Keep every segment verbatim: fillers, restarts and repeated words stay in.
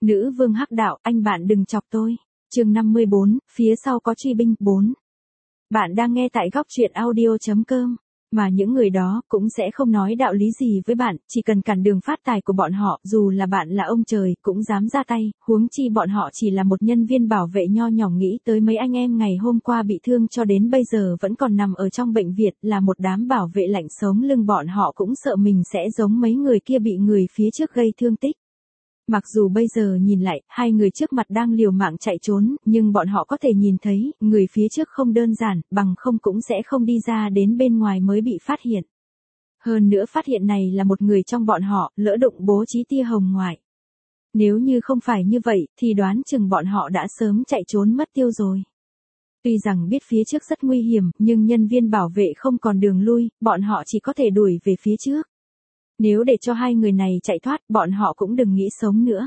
Nữ vương hắc đạo, anh bạn đừng chọc tôi. Chương năm mươi bốn, phía sau có truy binh, bốn. Bạn đang nghe tại góc truyện audio chấm com. Mà những người đó cũng sẽ không nói đạo lý gì với bạn, chỉ cần cản đường phát tài của bọn họ, dù là bạn là ông trời, cũng dám ra tay, huống chi bọn họ chỉ là một nhân viên bảo vệ nho nhỏ, nghĩ tới mấy anh em ngày hôm qua bị thương cho đến bây giờ vẫn còn nằm ở trong bệnh viện, là một đám bảo vệ lạnh sống lưng, bọn họ cũng sợ mình sẽ giống mấy người kia bị người phía trước gây thương tích. Mặc dù bây giờ nhìn lại, hai người trước mặt đang liều mạng chạy trốn, nhưng bọn họ có thể nhìn thấy, người phía trước không đơn giản, bằng không cũng sẽ không đi ra đến bên ngoài mới bị phát hiện. Hơn nữa phát hiện này là một người trong bọn họ, lỡ đụng bố trí tia hồng ngoại. Nếu như không phải như vậy, thì đoán chừng bọn họ đã sớm chạy trốn mất tiêu rồi. Tuy rằng biết phía trước rất nguy hiểm, nhưng nhân viên bảo vệ không còn đường lui, bọn họ chỉ có thể đuổi về phía trước. Nếu để cho hai người này chạy thoát, bọn họ cũng đừng nghĩ sống nữa.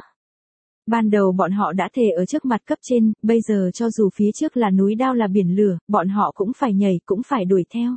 Ban đầu bọn họ đã thề ở trước mặt cấp trên, bây giờ cho dù phía trước là núi đao là biển lửa, bọn họ cũng phải nhảy, cũng phải đuổi theo.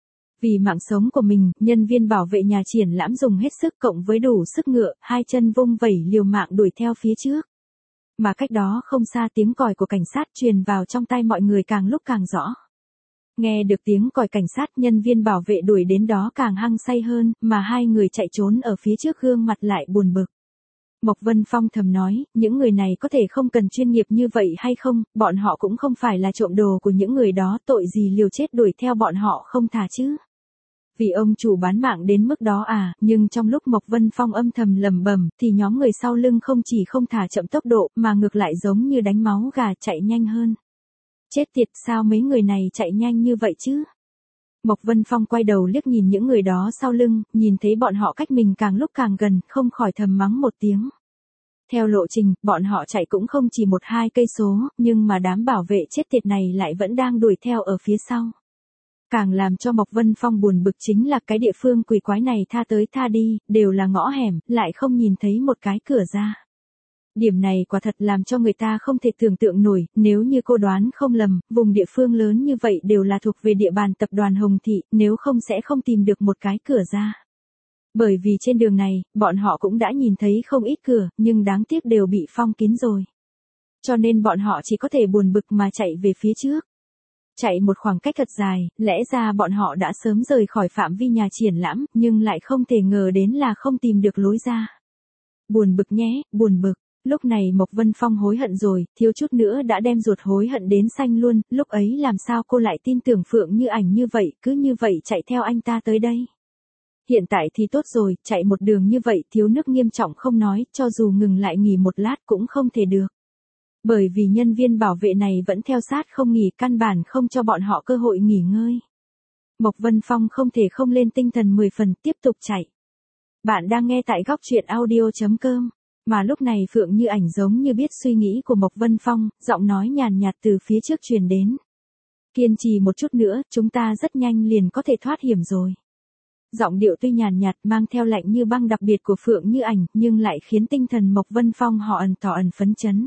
Vì mạng sống của mình, nhân viên bảo vệ nhà triển lãm dùng hết sức cộng với đủ sức ngựa, hai chân vung vẩy liều mạng đuổi theo phía trước. Mà cách đó không xa, tiếng còi của cảnh sát truyền vào trong tai mọi người càng lúc càng rõ. Nghe được tiếng còi cảnh sát, nhân viên bảo vệ đuổi đến đó càng hăng say hơn, mà hai người chạy trốn ở phía trước gương mặt lại buồn bực. Mộc Vân Phong thầm nói, những người này có thể không cần chuyên nghiệp như vậy hay không, bọn họ cũng không phải là trộm đồ của những người đó, tội gì liều chết đuổi theo bọn họ không thả chứ. Vì ông chủ bán mạng đến mức đó à, nhưng trong lúc Mộc Vân Phong âm thầm lầm bầm, thì nhóm người sau lưng không chỉ không thả chậm tốc độ, mà ngược lại giống như đánh máu gà chạy nhanh hơn. Chết tiệt, sao mấy người này chạy nhanh như vậy chứ? Mộc Vân Phong quay đầu liếc nhìn những người đó sau lưng, nhìn thấy bọn họ cách mình càng lúc càng gần, không khỏi thầm mắng một tiếng. Theo lộ trình, bọn họ chạy cũng không chỉ một hai cây số, nhưng mà đám bảo vệ chết tiệt này lại vẫn đang đuổi theo ở phía sau. Càng làm cho Mộc Vân Phong buồn bực chính là cái địa phương quỷ quái này tha tới tha đi, đều là ngõ hẻm, lại không nhìn thấy một cái cửa ra. Điểm này quả thật làm cho người ta không thể tưởng tượng nổi, nếu như cô đoán không lầm, vùng địa phương lớn như vậy đều là thuộc về địa bàn tập đoàn Hồng Thị, nếu không sẽ không tìm được một cái cửa ra. Bởi vì trên đường này, bọn họ cũng đã nhìn thấy không ít cửa, nhưng đáng tiếc đều bị phong kín rồi. Cho nên bọn họ chỉ có thể buồn bực mà chạy về phía trước. Chạy một khoảng cách thật dài, lẽ ra bọn họ đã sớm rời khỏi phạm vi nhà triển lãm, nhưng lại không thể ngờ đến là không tìm được lối ra. Buồn bực nhé, buồn bực. Lúc này Mộc Vân Phong hối hận rồi, thiếu chút nữa đã đem ruột hối hận đến xanh luôn, lúc ấy làm sao cô lại tin tưởng Phượng Như Ảnh như vậy, cứ như vậy chạy theo anh ta tới đây. Hiện tại thì tốt rồi, chạy một đường như vậy thiếu nước nghiêm trọng không nói, cho dù ngừng lại nghỉ một lát cũng không thể được. Bởi vì nhân viên bảo vệ này vẫn theo sát không nghỉ, căn bản không cho bọn họ cơ hội nghỉ ngơi. Mộc Vân Phong không thể không lên tinh thần mười phần, tiếp tục chạy. Bạn đang nghe tại góc truyện audio chấm com. Mà lúc này Phượng Như Ảnh giống như biết suy nghĩ của Mộc Vân Phong, giọng nói nhàn nhạt từ phía trước truyền đến. Kiên trì một chút nữa, chúng ta rất nhanh liền có thể thoát hiểm rồi. Giọng điệu tuy nhàn nhạt mang theo lạnh như băng đặc biệt của Phượng Như Ảnh, nhưng lại khiến tinh thần Mộc Vân Phong họ ẩn tỏ ẩn phấn chấn.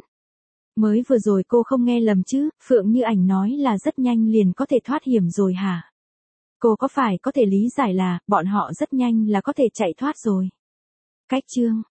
Mới vừa rồi cô không nghe lầm chứ, Phượng Như Ảnh nói là rất nhanh liền có thể thoát hiểm rồi hả? Cô có phải có thể lý giải là, bọn họ rất nhanh là có thể chạy thoát rồi? Cách chương